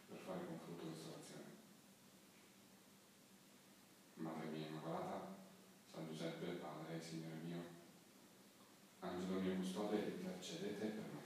per fare con frutto questa orazione. Madre mia Immacolata, San Giuseppe, Padre e Signore mio, angelo mio custode, intercedete per me.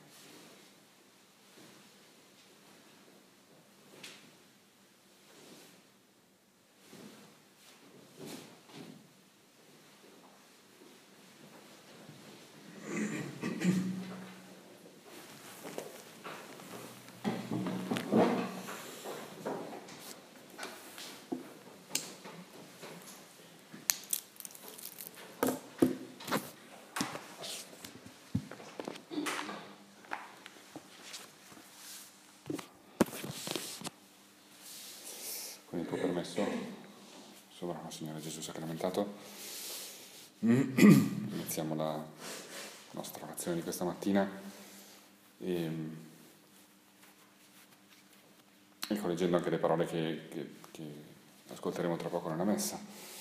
Con il tuo permesso, sovrano Signore Gesù sacramentato, iniziamo la nostra orazione di questa mattina e correggendo anche le parole che ascolteremo tra poco nella messa,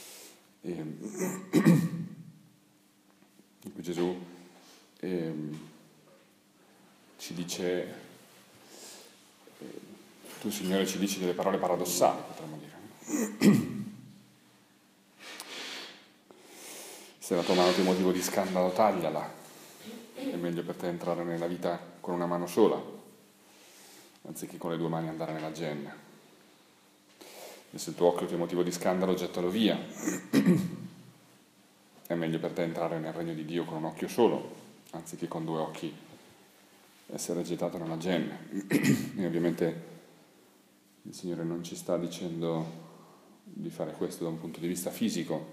in cui Gesù ci dice, tu Signore ci dici delle parole paradossali, potremmo dire. Se la tua mano ti è motivo di scandalo, tagliala. È meglio per te entrare nella vita con una mano sola, anziché con le due mani andare nella genna. E se il tuo occhio ti è motivo di scandalo, gettalo via. È meglio per te entrare nel regno di Dio con un occhio solo, anziché con due occhi essere gettato nella genna. E ovviamente il Signore non ci sta dicendo di fare questo da un punto di vista fisico.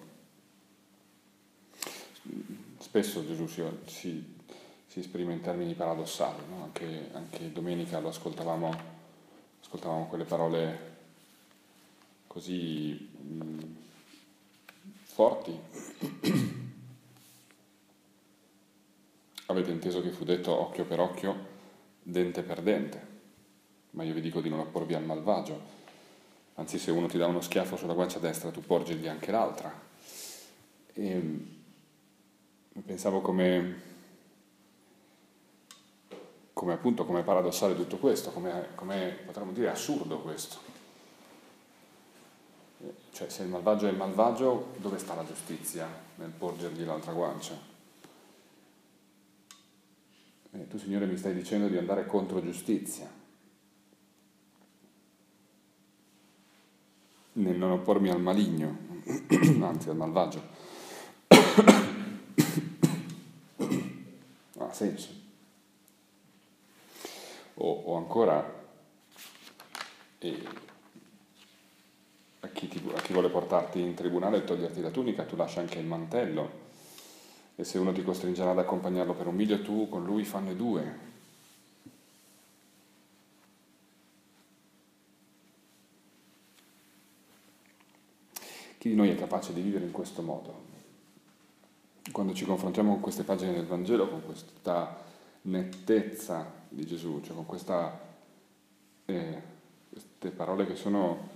Spesso Gesù si esprime in termini paradossali, no? Anche domenica lo ascoltavamo quelle parole così forti. Avete inteso che fu detto occhio per occhio, dente per dente, ma io vi dico di non opporvi al malvagio. Anzi, se uno ti dà uno schiaffo sulla guancia destra, tu porgigli anche l'altra. E pensavo come appunto, come paradossale tutto questo, come potremmo dire assurdo questo. Cioè, se il malvagio è il malvagio, dove sta la giustizia nel porgergli l'altra guancia? Tu, Signore, mi stai dicendo di andare contro giustizia, nel non oppormi al maligno, anzi al malvagio. Ha senso. O ancora, a chi vuole portarti in tribunale e toglierti la tunica, tu lascia anche il mantello. E se uno ti costringerà ad accompagnarlo per un miglio, tu con lui fanne due. Chi di noi è capace di vivere in questo modo? Quando ci confrontiamo con queste pagine del Vangelo, con questa nettezza di Gesù, cioè con queste parole che sono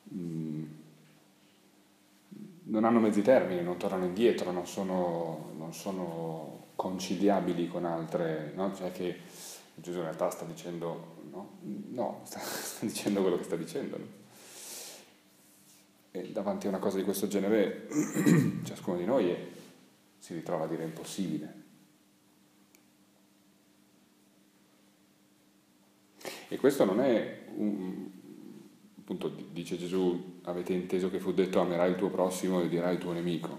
non hanno mezzi termini, non tornano indietro, non sono conciliabili con altre, no? Cioè che Gesù in realtà sta dicendo, no, sta dicendo quello che sta dicendo, no? E davanti a una cosa di questo genere ciascuno di noi si ritrova a dire impossibile. E questo non è appunto dice Gesù, avete inteso che fu detto amerai il tuo prossimo e dirai il tuo nemico.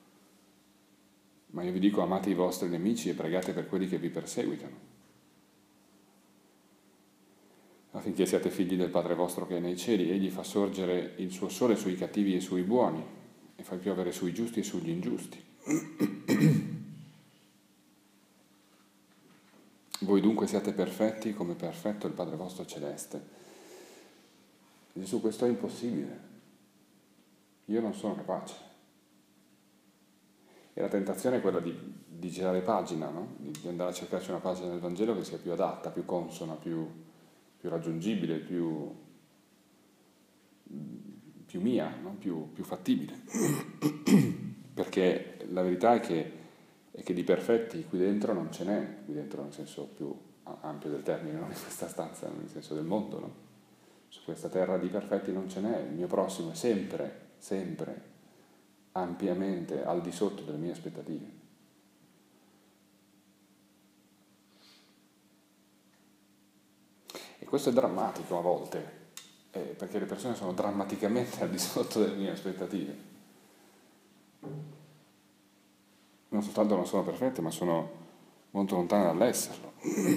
Ma io vi dico amate i vostri nemici e pregate per quelli che vi perseguitano, affinché siate figli del Padre vostro che è nei cieli. Egli fa sorgere il suo sole sui cattivi e sui buoni e fa piovere sui giusti e sugli ingiusti. Voi dunque siate perfetti come perfetto il Padre vostro celeste. Gesù, questo è impossibile. Io non sono capace. E la tentazione è quella di girare pagina, no? Di andare a cercarci una pagina del Vangelo che sia più adatta, più consona, più raggiungibile, più mia, no? più fattibile. Perché la verità è che di perfetti qui dentro non ce n'è, qui dentro nel senso più ampio del termine, non in questa stanza, nel senso del mondo, no? su questa terra di perfetti non ce n'è, il mio prossimo è sempre, sempre, ampiamente al di sotto delle mie aspettative. E questo è drammatico a volte, perché le persone sono drammaticamente al di sotto delle mie aspettative. Non soltanto non sono perfette, ma sono molto lontane dall'esserlo.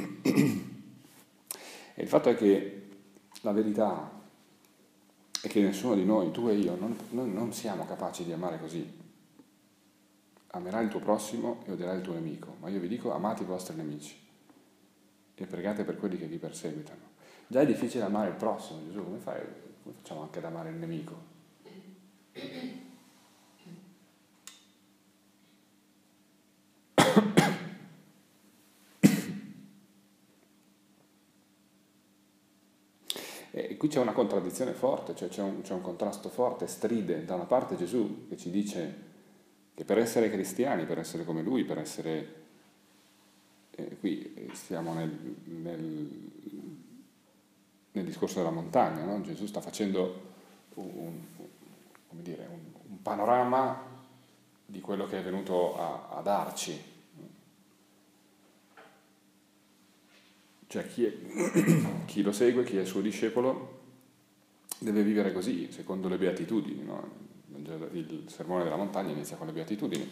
E il fatto è che la verità è che nessuno di noi, tu e io, non siamo capaci di amare così. Amerai il tuo prossimo e odierai il tuo nemico, ma io vi dico amate i vostri nemici e pregate per quelli che vi perseguitano. Già è difficile amare il prossimo, Gesù, come facciamo anche ad amare il nemico? E qui c'è una contraddizione forte, cioè c'è un contrasto forte, stride. Da una parte Gesù che ci dice che per essere cristiani, per essere come Lui, per essere... qui stiamo nel discorso della montagna, no? Gesù sta facendo un panorama di quello che è venuto a darci. Cioè chi lo segue, chi è il suo discepolo, deve vivere così, secondo le beatitudini. No? Il sermone della montagna inizia con le beatitudini.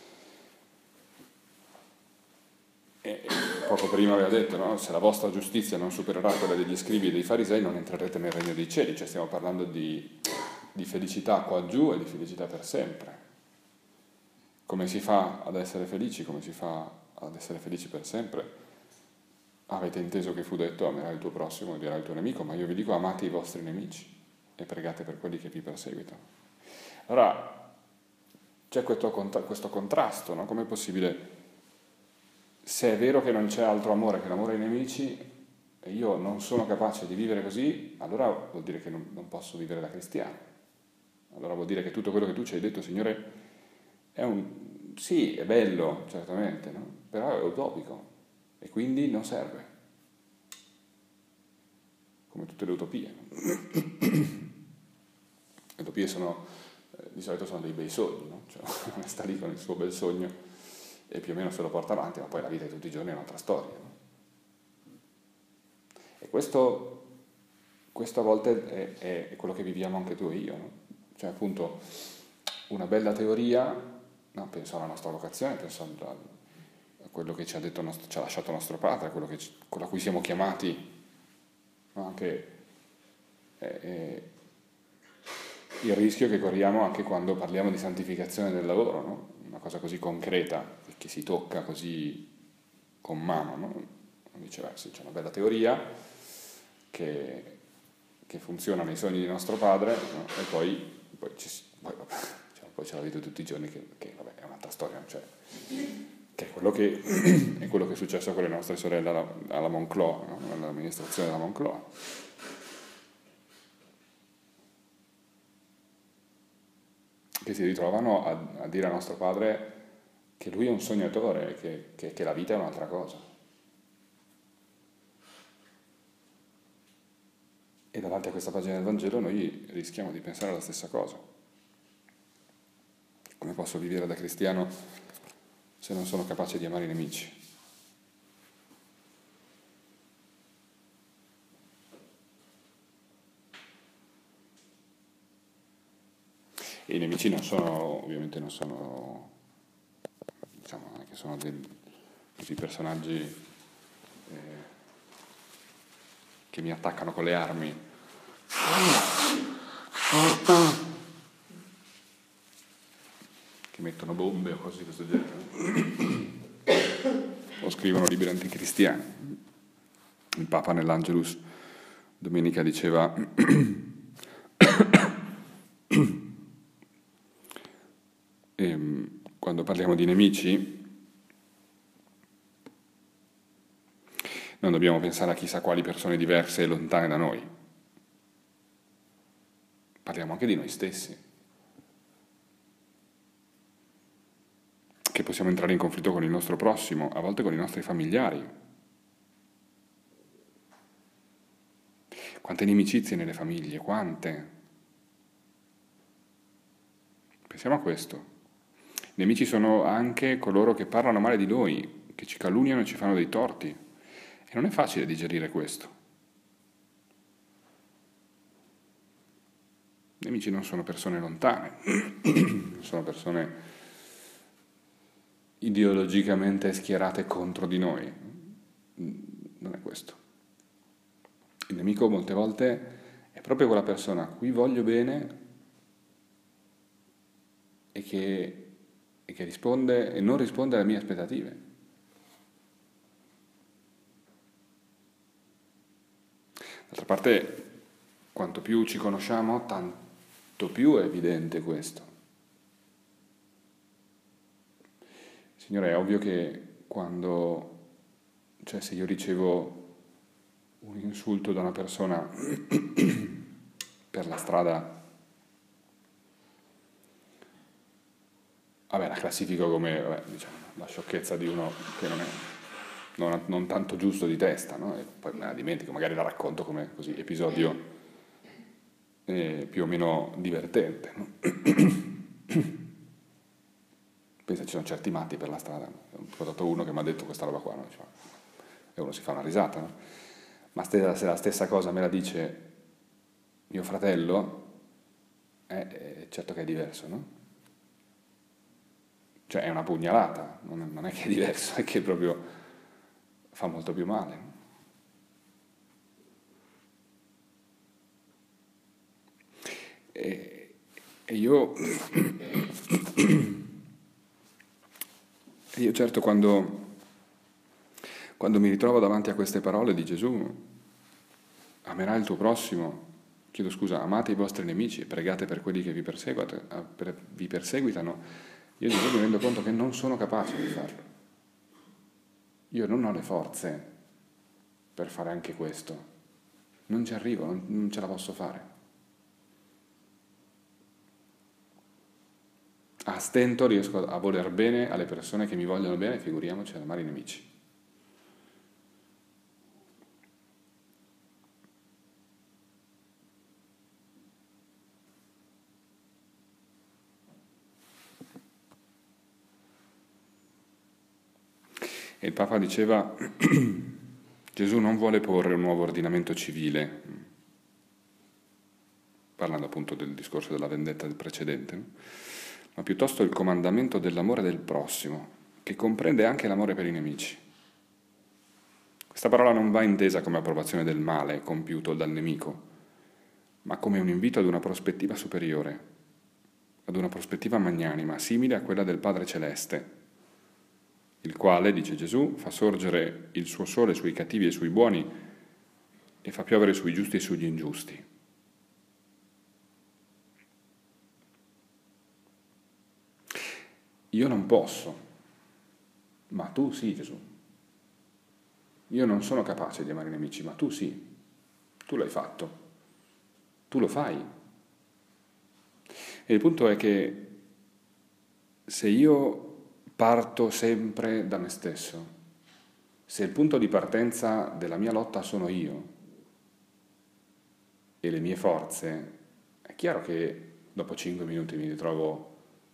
E poco prima aveva detto, no? Se la vostra giustizia non supererà quella degli scribi e dei farisei non entrerete nel regno dei cieli. Cioè stiamo parlando di felicità qua giù e di felicità per sempre. Come si fa ad essere felici? Come si fa ad essere felici per sempre? Avete inteso che fu detto amerai il tuo prossimo e odierai il tuo nemico, ma io vi dico amate i vostri nemici e pregate per quelli che vi perseguitano. Allora c'è questo contrasto, no? Com'è possibile? Se è vero che non c'è altro amore che l'amore ai nemici e io non sono capace di vivere così, allora vuol dire che non posso vivere da cristiano. Allora vuol dire che tutto quello che tu ci hai detto, Signore, sì, è bello, certamente, no? Però è utopico. E quindi non serve, come tutte le utopie. Le utopie di solito sono dei bei sogni, no? Cioè, uno sta lì con il suo bel sogno e più o meno se lo porta avanti, ma poi la vita di tutti i giorni è un'altra storia. No? E questo a volte è quello che viviamo anche tu e io. No? Cioè appunto una bella teoria, no? Penso alla nostra vocazione, penso a quello che ci ha lasciato nostro padre, con a cui siamo chiamati, no? Anche il rischio che corriamo anche quando parliamo di santificazione del lavoro, no? Una cosa così concreta, che si tocca così con mano, no? Viceversa, c'è una bella teoria che funziona nei sogni di nostro padre, no? E poi c'è la vita di tutti i giorni che vabbè, è un'altra storia, cioè, che è quello che è successo con le nostre sorelle alla Moncloa, no? All'amministrazione della Moncloa. Che si ritrovano a dire a nostro padre che lui è un sognatore, che la vita è un'altra cosa. E davanti a questa pagina del Vangelo noi rischiamo di pensare la stessa cosa. Come posso vivere da cristiano se non sono capace di amare i nemici? E i nemici ovviamente non sono, diciamo, non è che sono questi personaggi che mi attaccano con le armi. Che mettono bombe o cose di questo genere. O scrivono libri anticristiani. Il Papa nell'Angelus domenica diceva quando parliamo di nemici non dobbiamo pensare a chissà quali persone diverse e lontane da noi. Parliamo anche di noi stessi. Che possiamo entrare in conflitto con il nostro prossimo, a volte con i nostri familiari. Quante inimicizie nelle famiglie, quante? Pensiamo a questo. I nemici sono anche coloro che parlano male di noi, che ci calunniano e ci fanno dei torti. E non è facile digerire questo. I nemici non sono persone lontane, sono persone ideologicamente schierate contro di noi. Non è questo. Il nemico molte volte è proprio quella persona a cui voglio bene e che risponde e non risponde alle mie aspettative. D'altra parte, quanto più ci conosciamo, tanto più è evidente questo. Signore, è ovvio che se io ricevo un insulto da una persona per la strada, la classifico come, diciamo, la sciocchezza di uno che non tanto giusto di testa, no? E poi me la dimentico, magari la racconto come così episodio più o meno divertente, no? Pensa, ci sono certi matti per la strada. Ho incontrato uno che mi ha detto questa roba qua, no? E uno si fa una risata, no? Ma se la stessa cosa me la dice mio fratello, certo che è diverso, no? Cioè è una pugnalata, non è che è diverso, è che proprio fa molto più male, no? E io certo quando mi ritrovo davanti a queste parole di Gesù, amerai il tuo prossimo, chiedo scusa, amate i vostri nemici e pregate per quelli che vi perseguitano, io Gesù mi rendo conto che non sono capace di farlo. Io non ho le forze per fare anche questo, non ci arrivo, non ce la posso fare. A stento riesco a voler bene alle persone che mi vogliono bene, figuriamoci ad amare i nemici. E il Papa diceva, Gesù non vuole porre un nuovo ordinamento civile, parlando appunto del discorso della vendetta del precedente, no? Ma piuttosto il comandamento dell'amore del prossimo, che comprende anche l'amore per i nemici. Questa parola non va intesa come approvazione del male compiuto dal nemico, ma come un invito ad una prospettiva superiore, ad una prospettiva magnanima, simile a quella del Padre Celeste, il quale, dice Gesù, fa sorgere il suo sole sui cattivi e sui buoni e fa piovere sui giusti e sugli ingiusti. Io non posso, ma tu sì, Gesù. Io non sono capace di amare i nemici, ma tu sì. Tu l'hai fatto. Tu lo fai. E il punto è che se io parto sempre da me stesso, se il punto di partenza della mia lotta sono io e le mie forze, è chiaro che dopo 5 minuti mi ritrovo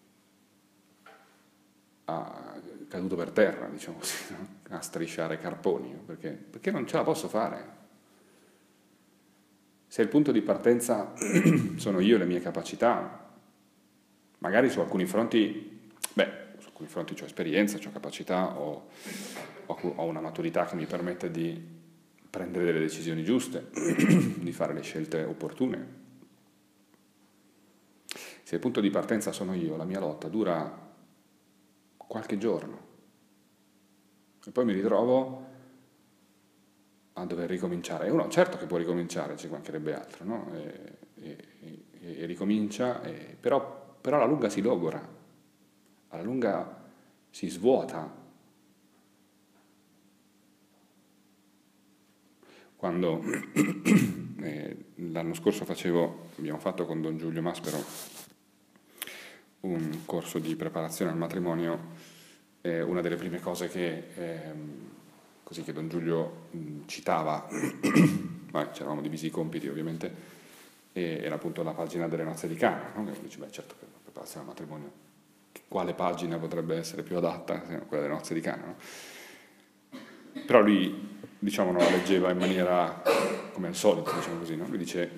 caduto per terra, diciamo così, no? A strisciare carponi, perché non ce la posso fare. Se il punto di partenza sono io e le mie capacità, magari su alcuni fronti, ho esperienza, ho capacità, ho una maturità che mi permette di prendere delle decisioni giuste, di fare le scelte opportune. Se il punto di partenza sono io, la mia lotta dura qualche giorno e poi mi ritrovo a dover ricominciare. E uno certo che può ricominciare, ci mancherebbe altro, no? E ricomincia, però alla lunga si logora, alla lunga si svuota. Quando l'anno scorso abbiamo fatto con Don Giulio Maspero un corso di preparazione al matrimonio, una delle prime cose che Don Giulio citava c'eravamo divisi i compiti ovviamente, e era appunto la pagina delle nozze di Cana, no? Che uno dice, beh certo, per la preparazione al matrimonio, quale pagina potrebbe essere più adatta se non quella delle nozze di Cana, no? Però lui, diciamo, non la leggeva in maniera come al solito, diciamo così, no? Lui dice,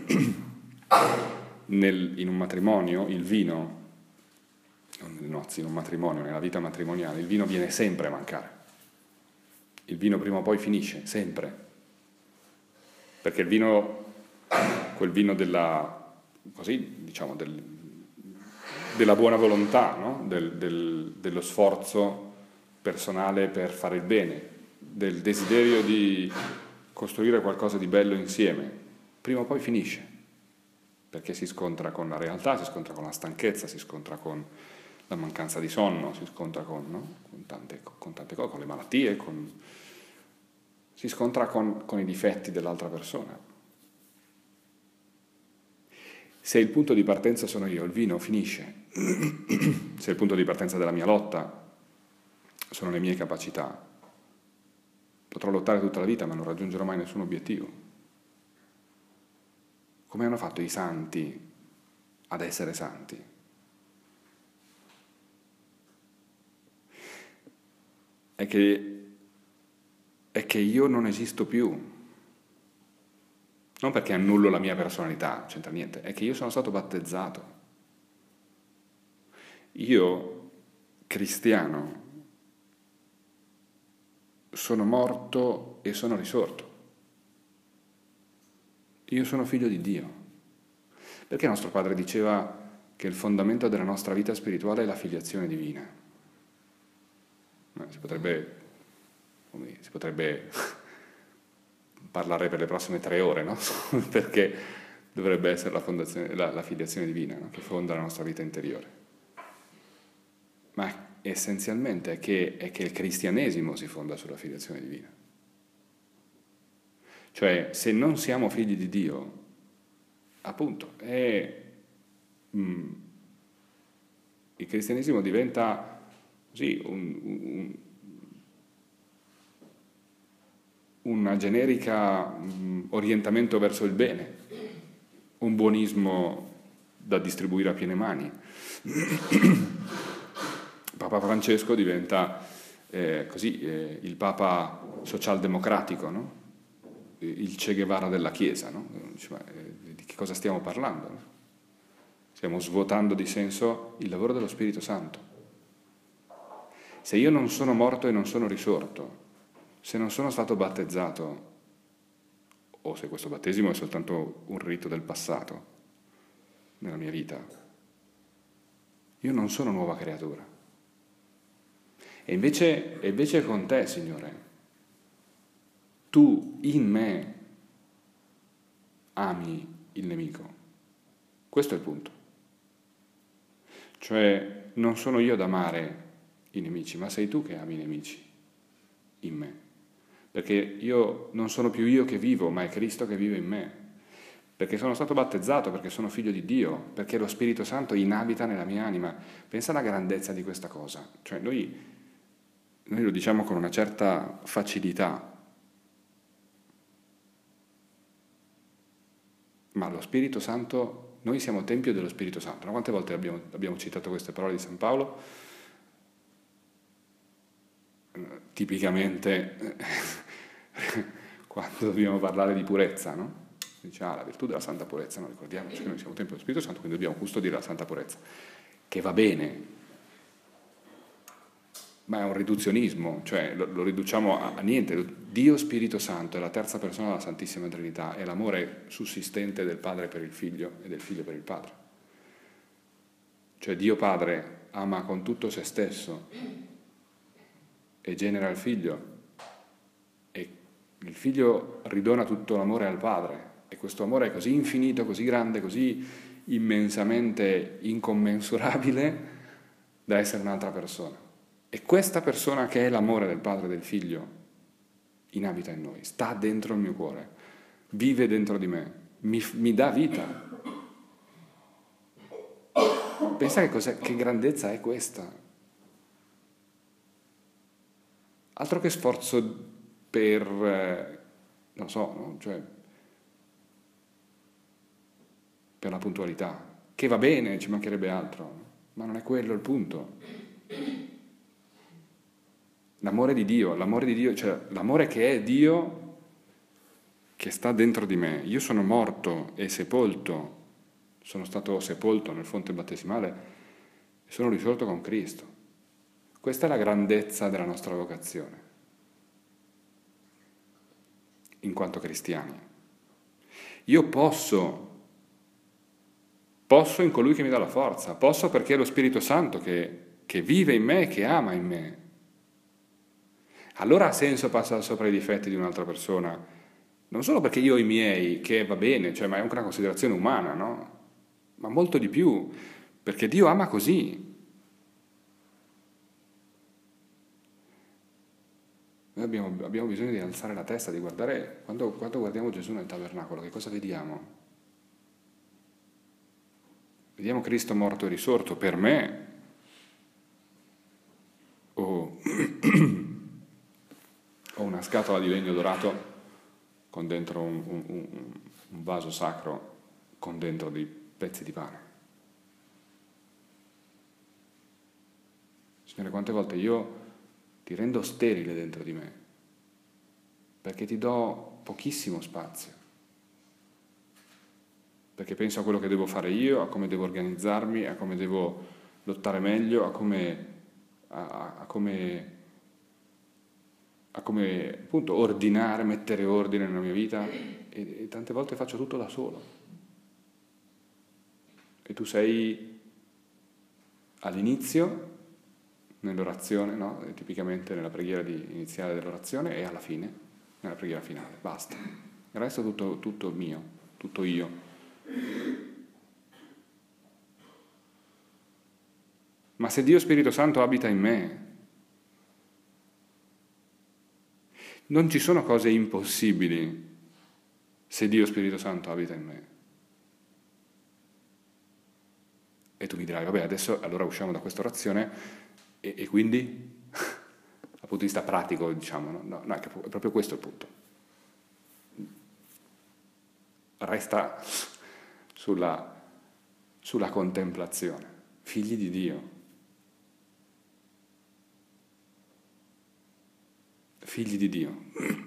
in un matrimonio il vino, non nelle nozze, in un matrimonio, nella vita matrimoniale, il vino viene sempre a mancare. Il vino prima o poi finisce, sempre. Perché il vino, quel vino della, così, diciamo, della buona volontà, no? Dello sforzo personale per fare il bene, del desiderio di costruire qualcosa di bello insieme, prima o poi finisce, perché si scontra con la realtà, si scontra con la stanchezza, si scontra con la mancanza di sonno, si scontra con, no? con tante cose, con le malattie, si scontra con i difetti dell'altra persona. Se il punto di partenza sono io, il vino finisce. Se il punto di partenza della mia lotta sono le mie capacità, potrò lottare tutta la vita ma non raggiungerò mai nessun obiettivo. Come hanno fatto i santi ad essere santi? È che io non esisto più. Non perché annullo la mia personalità, non c'entra niente, è che io sono stato battezzato. Io, cristiano, sono morto e sono risorto. Io sono figlio di Dio. Perché nostro padre diceva che il fondamento della nostra vita spirituale è la filiazione divina? Si potrebbe parlare per le prossime 3 ore, no? Perché dovrebbe essere la filiazione divina, no? Che fonda la nostra vita interiore. Ma essenzialmente è che il cristianesimo si fonda sulla filiazione divina. Cioè, se non siamo figli di Dio, appunto, il cristianesimo diventa così una generica orientamento verso il bene, un buonismo da distribuire a piene mani. Papa Francesco diventa il Papa socialdemocratico, no? Il Che Guevara della Chiesa, no? Di che cosa stiamo parlando? No? Stiamo svuotando di senso il lavoro dello Spirito Santo. Se io non sono morto e non sono risorto, se non sono stato battezzato, o se questo battesimo è soltanto un rito del passato nella mia vita, io non sono nuova creatura. E invece con te, Signore, tu in me ami il nemico. Questo è il punto. Cioè, non sono io ad amare i nemici, ma sei tu che ami i nemici in me. Perché io non sono più io che vivo, ma è Cristo che vive in me. Perché sono stato battezzato, perché sono figlio di Dio, perché lo Spirito Santo inabita nella mia anima. Pensa alla grandezza di questa cosa. Cioè, noi lo diciamo con una certa facilità, ma lo Spirito Santo, noi siamo tempio dello Spirito Santo. No? Quante volte abbiamo citato queste parole di San Paolo? Tipicamente quando dobbiamo parlare di purezza, no? Dice, la virtù della santa purezza, no? Ricordiamoci che noi siamo tempio dello Spirito Santo, quindi dobbiamo custodire la santa purezza, che va bene, ma è un riduzionismo, cioè lo riduciamo a niente. Dio Spirito Santo è la terza persona della Santissima Trinità, è l'amore sussistente del Padre per il Figlio e del Figlio per il Padre. Cioè Dio Padre ama con tutto se stesso e genera il Figlio, e il Figlio ridona tutto l'amore al Padre, e questo amore è così infinito, così grande, così immensamente incommensurabile da essere un'altra persona. E questa persona, che è l'amore del Padre e del Figlio, inabita in noi, sta dentro il mio cuore, vive dentro di me, mi dà vita. Pensa che grandezza è questa. Altro che sforzo per, non so, no? Cioè, per la puntualità, che va bene, ci mancherebbe altro, ma non è quello il punto. L'amore di Dio, cioè l'amore che è Dio, che sta dentro di me. Io sono morto e sepolto, sono stato sepolto nel fonte battesimale e sono risorto con Cristo. Questa è la grandezza della nostra vocazione, in quanto cristiani. Io posso in colui che mi dà la forza, posso perché è lo Spirito Santo che vive in me e che ama in me. Allora ha senso passare sopra i difetti di un'altra persona, non solo perché io ho i miei, che va bene, cioè, ma è anche una considerazione umana, no? Ma molto di più, perché Dio ama così. Noi abbiamo bisogno di alzare la testa, di guardare, quando guardiamo Gesù nel tabernacolo, che cosa vediamo? Vediamo Cristo morto e risorto per me, o una scatola di legno dorato con dentro un vaso sacro con dentro dei pezzi di pane. Signore, quante volte io ti rendo sterile dentro di me, perché ti do pochissimo spazio, perché penso a quello che devo fare io, a come devo organizzarmi, a come devo lottare meglio, a come appunto ordinare, mettere ordine nella mia vita, e tante volte faccio tutto da solo. E tu sei all'inizio, nell'orazione, no? Tipicamente nella preghiera iniziale dell'orazione, e alla fine, nella preghiera finale. Basta. Il resto è tutto mio, tutto io. Ma se Dio Spirito Santo abita in me, non ci sono cose impossibili se Dio Spirito Santo abita in me. E tu mi dirai, vabbè, adesso allora usciamo da questa orazione e quindi, dal punto di vista pratico, diciamo, no, è proprio questo il punto. Resta sulla contemplazione, figli di Dio. Figli di Dio.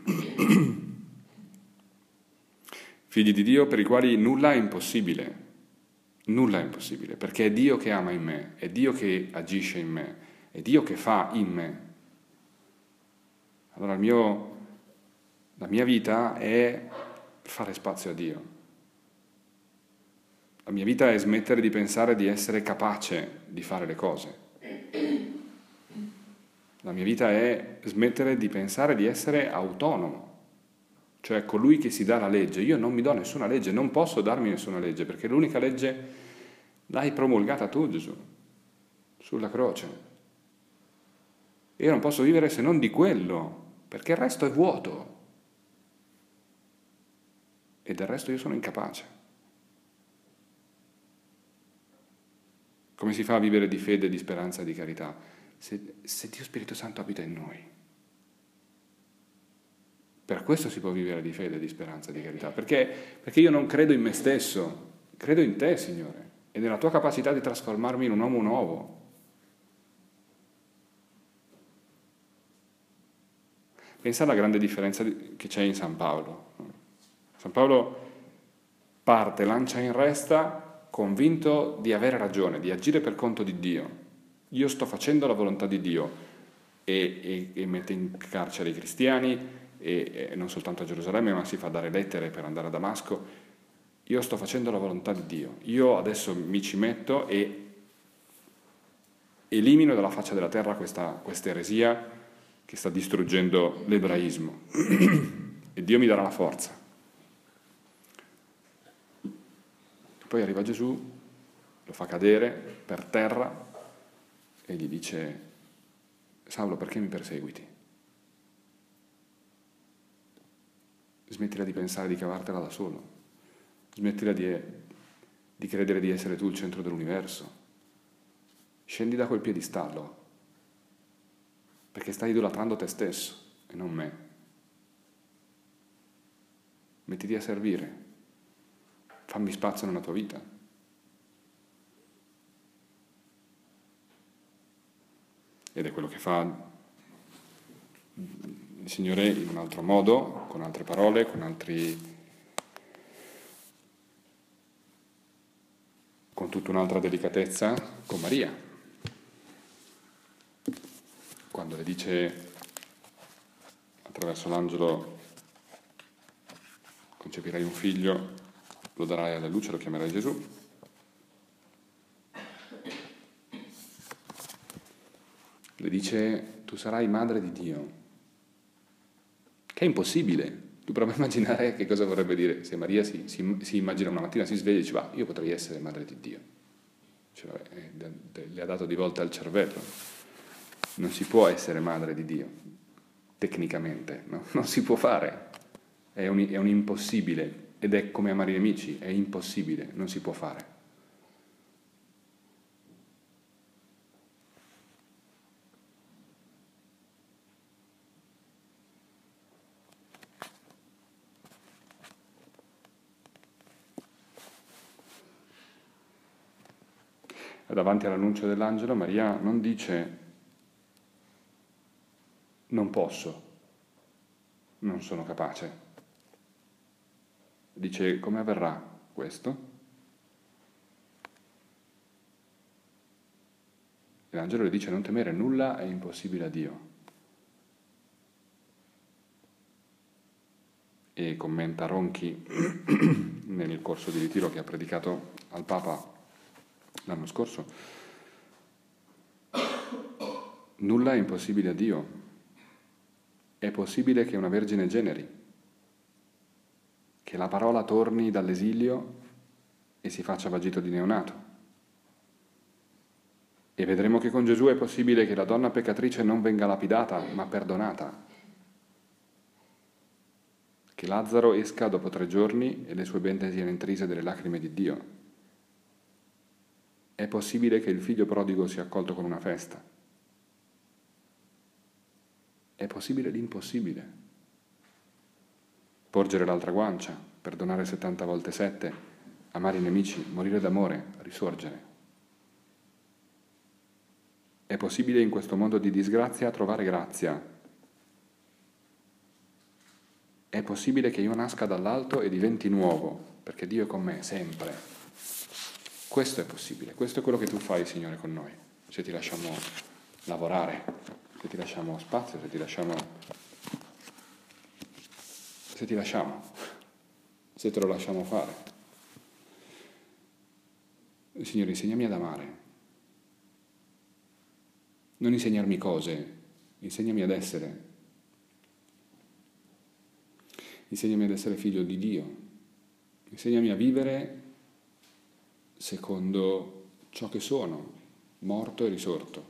Figli di Dio per i quali nulla è impossibile, perché è Dio che ama in me, è Dio che agisce in me, è Dio che fa in me. Allora la mia vita è fare spazio a Dio. La mia vita è smettere di pensare di essere capace di fare le cose. La mia vita è smettere di pensare di essere autonomo, cioè colui che si dà la legge. Io non mi do nessuna legge, non posso darmi nessuna legge, perché l'unica legge l'hai promulgata tu, Gesù, sulla croce. Io non posso vivere se non di quello, perché il resto è vuoto. E del resto io sono incapace. Come si fa a vivere di fede, di speranza e di carità? Se Dio Spirito Santo abita in noi. Per questo si può vivere di fede, di speranza e di carità. Perché io non credo in me stesso, credo in te, Signore, e nella tua capacità di trasformarmi in un uomo nuovo. Pensa alla grande differenza che c'è in San Paolo. San Paolo parte, lancia in resta, convinto di avere ragione, di agire per conto di Dio. Io sto facendo la volontà di Dio, e mette in carcere i cristiani, e non soltanto a Gerusalemme, ma si fa dare lettere per andare a Damasco. Io sto facendo la volontà di Dio. Io adesso mi ci metto e elimino dalla faccia della terra questa eresia che sta distruggendo l'ebraismo. E Dio mi darà la forza. Poi arriva Gesù, lo fa cadere per terra e gli dice: Saulo, perché mi perseguiti? Smettila di pensare di cavartela da solo. Smettila di credere di essere tu il centro dell'universo. Scendi da quel piedistallo, perché stai idolatrando te stesso e non me. Mettiti a servire. fammi spazio nella tua vita. Ed è quello che fa il Signore in un altro modo, con altre parole, con tutta un'altra delicatezza, con Maria. Quando le dice attraverso l'angelo: concepirai un figlio, lo darai alla luce, lo chiamerai Gesù. Le dice: tu sarai madre di Dio, che è impossibile. Tu prova a immaginare che cosa vorrebbe dire se Maria si immagina una mattina, si sveglia e dice: va, io potrei essere madre di Dio. Cioè, le ha dato di volta al cervello. Non si può essere madre di Dio, tecnicamente, no? Non si può fare. È un impossibile, ed è come amare i nemici, è impossibile, non si può fare. E davanti all'annuncio dell'angelo, Maria non dice: non posso, non sono capace. Dice: come avverrà questo? E l'angelo le dice: non temere, nulla è impossibile a Dio. E commenta Ronchi nel corso di ritiro che ha predicato al Papa l'anno scorso: nulla è impossibile a Dio. È possibile che una vergine generi, che la parola torni dall'esilio e si faccia vagito di neonato. E vedremo che con Gesù è possibile che la donna peccatrice non venga lapidata, ma perdonata. Che Lazzaro esca dopo 3 giorni e le sue bende siano intrise delle lacrime di Dio. È possibile che il figlio prodigo sia accolto con una festa. È possibile l'impossibile. Porgere l'altra guancia, perdonare 70 volte 7, amare i nemici, morire d'amore, risorgere. È possibile in questo mondo di disgrazia trovare grazia. È possibile che io nasca dall'alto e diventi nuovo, perché Dio è con me sempre. Questo è possibile, questo è quello che tu fai, Signore, con noi. Se ti lasciamo lavorare, se ti lasciamo spazio, se ti lasciamo, se te lo lasciamo fare. Signore, insegnami ad amare. Non insegnarmi cose, insegnami ad essere. Insegnami ad essere figlio di Dio. Insegnami a vivere secondo ciò che sono, morto e risorto.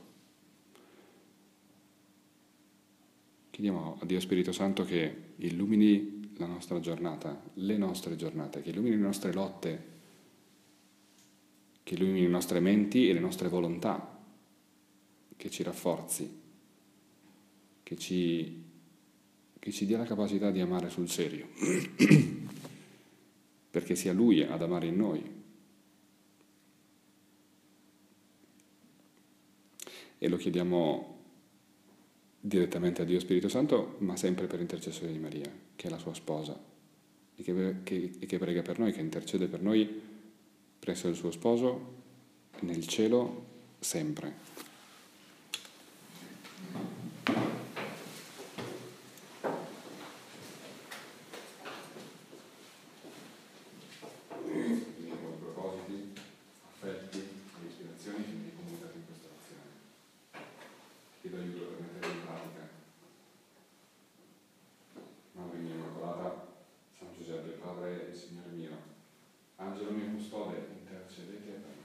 Chiediamo a Dio Spirito Santo che illumini la nostra giornata, le nostre giornate, che illumini le nostre lotte, che illumini le nostre menti e le nostre volontà, che ci rafforzi, che ci dia la capacità di amare sul serio, perché sia Lui ad amare in noi. E lo chiediamo direttamente a Dio Spirito Santo, ma sempre per intercessione di Maria, che è la sua sposa, e che prega per noi, che intercede per noi presso il suo sposo, nel cielo, sempre. Angelo mio custode, intercedete per me.